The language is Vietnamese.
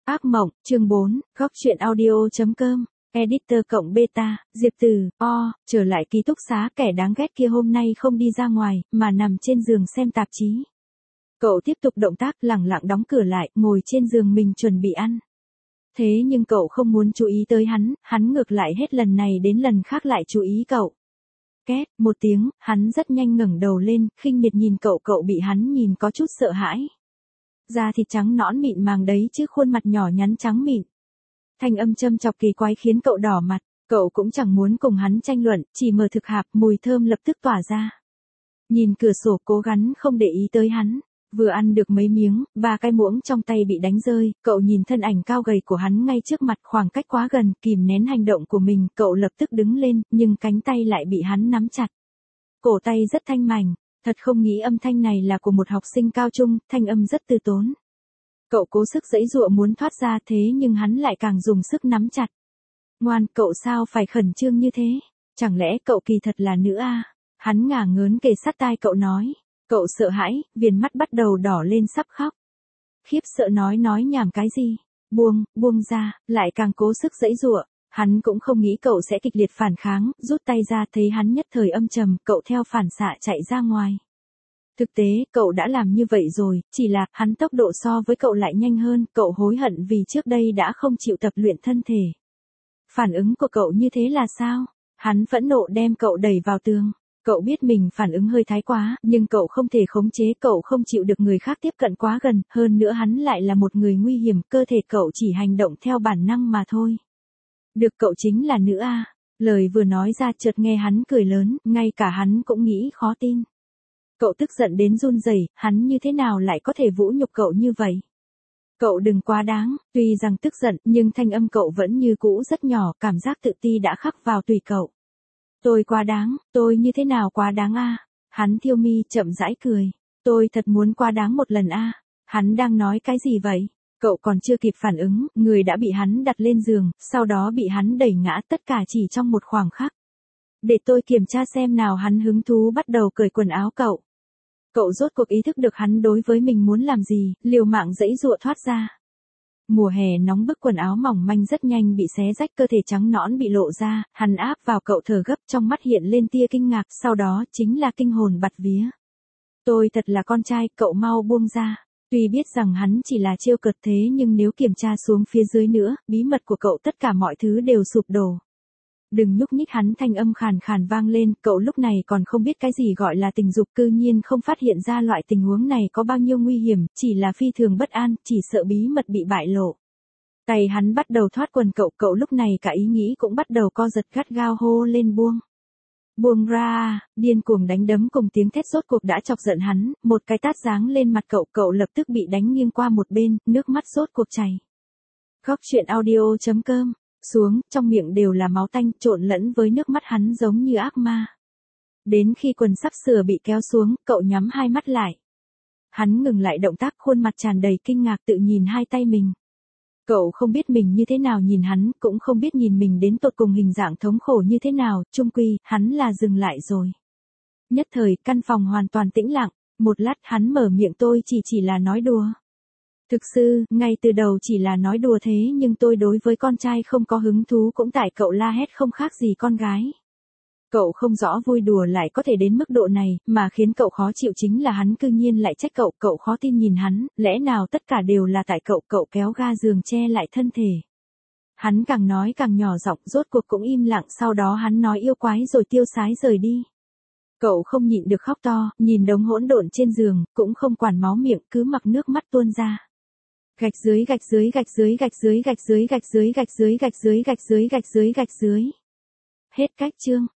Ác mộng, chương 4, góc truyện audio.com, editor cộng beta, Diệp Từ, trở lại ký túc xá kẻ đáng ghét kia hôm nay không đi ra ngoài, mà nằm trên giường xem tạp chí. Cậu tiếp tục động tác lẳng lặng đóng cửa lại, ngồi trên giường mình chuẩn bị ăn. Thế nhưng cậu không muốn chú ý tới hắn ngược lại hết lần này đến lần khác lại chú ý cậu. Két, một tiếng, hắn rất nhanh ngẩng đầu lên, khinh miệt nhìn cậu bị hắn nhìn có chút sợ hãi. Da thịt trắng nõn mịn màng đấy chứ khuôn mặt nhỏ nhắn trắng mịn. Thanh âm châm chọc kỳ quái khiến cậu đỏ mặt, cậu cũng chẳng muốn cùng hắn tranh luận, chỉ mở thực hạp, mùi thơm lập tức tỏa ra. Nhìn cửa sổ cố gắng không để ý tới hắn, vừa ăn được mấy miếng, 3 cái muỗng trong tay bị đánh rơi, cậu nhìn thân ảnh cao gầy của hắn ngay trước mặt khoảng cách quá gần, kìm nén hành động của mình, cậu lập tức đứng lên, nhưng cánh tay lại bị hắn nắm chặt. Cổ tay rất thanh mảnh. Thật không nghĩ âm thanh này là của một học sinh cao trung, thanh âm rất từ tốn. Cậu cố sức giãy giụa muốn thoát ra thế nhưng hắn lại càng dùng sức nắm chặt. Ngoan, cậu sao phải khẩn trương như thế? Chẳng lẽ cậu kỳ thật là nữ a? Hắn ngả ngớn kề sát tai cậu nói. Cậu sợ hãi, viền mắt bắt đầu đỏ lên sắp khóc. Khiếp sợ nói nhảm cái gì? Buông ra, lại càng cố sức giãy giụa. Hắn cũng không nghĩ cậu sẽ kịch liệt phản kháng, rút tay ra thấy hắn nhất thời âm trầm, cậu theo phản xạ chạy ra ngoài. Thực tế, cậu đã làm như vậy rồi, chỉ là, hắn tốc độ so với cậu lại nhanh hơn, cậu hối hận vì trước đây đã không chịu tập luyện thân thể. Phản ứng của cậu như thế là sao? Hắn phẫn nộ đem cậu đẩy vào tường. Cậu biết mình phản ứng hơi thái quá, nhưng cậu không thể khống chế, cậu không chịu được người khác tiếp cận quá gần, hơn nữa hắn lại là một người nguy hiểm, cơ thể cậu chỉ hành động theo bản năng mà thôi. Được, cậu chính là nữ a. Lời vừa nói ra chợt nghe hắn cười lớn, ngay cả hắn cũng nghĩ khó tin. Cậu tức giận đến run rẩy, hắn như thế nào lại có thể vũ nhục cậu như vậy? Cậu đừng quá đáng, tuy rằng tức giận, nhưng thanh âm cậu vẫn như cũ rất nhỏ, cảm giác tự ti đã khắc vào tùy cậu. Tôi quá đáng, tôi như thế nào quá đáng a? Hắn thiêu mi chậm rãi cười. Tôi thật muốn quá đáng một lần a. Hắn đang nói cái gì vậy? Cậu còn chưa kịp phản ứng, người đã bị hắn đặt lên giường, sau đó bị hắn đẩy ngã, tất cả chỉ trong một khoảng khắc. Để tôi kiểm tra xem nào, hắn hứng thú bắt đầu cởi quần áo cậu. Cậu rốt cuộc ý thức được hắn đối với mình muốn làm gì, liều mạng giãy giụa thoát ra. Mùa hè nóng bức, quần áo mỏng manh rất nhanh bị xé rách, cơ thể trắng nõn bị lộ ra, hắn áp vào cậu thở gấp, trong mắt hiện lên tia kinh ngạc, sau đó chính là kinh hồn bạt vía. Tôi thật là con trai, cậu mau buông ra. Tuy biết rằng hắn chỉ là trêu cợt thế nhưng nếu kiểm tra xuống phía dưới nữa, bí mật của cậu tất cả mọi thứ đều sụp đổ. Đừng nhúc nhích, hắn thanh âm khàn khàn vang lên, cậu lúc này còn không biết cái gì gọi là tình dục, cư nhiên không phát hiện ra loại tình huống này có bao nhiêu nguy hiểm, chỉ là phi thường bất an, chỉ sợ bí mật bị bại lộ. Tay hắn bắt đầu thoát quần cậu lúc này cả ý nghĩ cũng bắt đầu co giật, gắt gao hô lên buông. Buông ra, điên cuồng đánh đấm cùng tiếng thét rốt cuộc đã chọc giận hắn, một cái tát giáng lên mặt cậu lập tức bị đánh nghiêng qua một bên, nước mắt rốt cuộc chảy. Góc truyện audio.com, xuống, trong miệng đều là máu tanh, trộn lẫn với nước mắt hắn giống như ác ma. Đến khi quần sắp sửa bị kéo xuống, cậu nhắm hai mắt lại. Hắn ngừng lại động tác, khuôn mặt tràn đầy kinh ngạc tự nhìn hai tay mình. Cậu không biết mình như thế nào nhìn hắn, cũng không biết nhìn mình đến tột cùng hình dạng thống khổ như thế nào, chung quy, hắn là dừng lại rồi. Nhất thời, căn phòng hoàn toàn tĩnh lặng, một lát hắn mở miệng, tôi chỉ là nói đùa. Thực sự, ngay từ đầu chỉ là nói đùa thế nhưng tôi đối với con trai không có hứng thú, cũng tại cậu la hét không khác gì con gái. Cậu không rõ vui đùa lại có thể đến mức độ này, mà khiến cậu khó chịu chính là hắn cư nhiên lại trách cậu khó tin nhìn hắn, lẽ nào tất cả đều là tại cậu kéo ga giường che lại thân thể. Hắn càng nói càng nhỏ giọng, rốt cuộc cũng im lặng, sau đó hắn nói yêu quái rồi tiêu sái rời đi. Cậu không nhịn được khóc to, nhìn đống hỗn độn trên giường, cũng không quản máu miệng, cứ mặc nước mắt tuôn ra. Gạch dưới. Hết cách chương.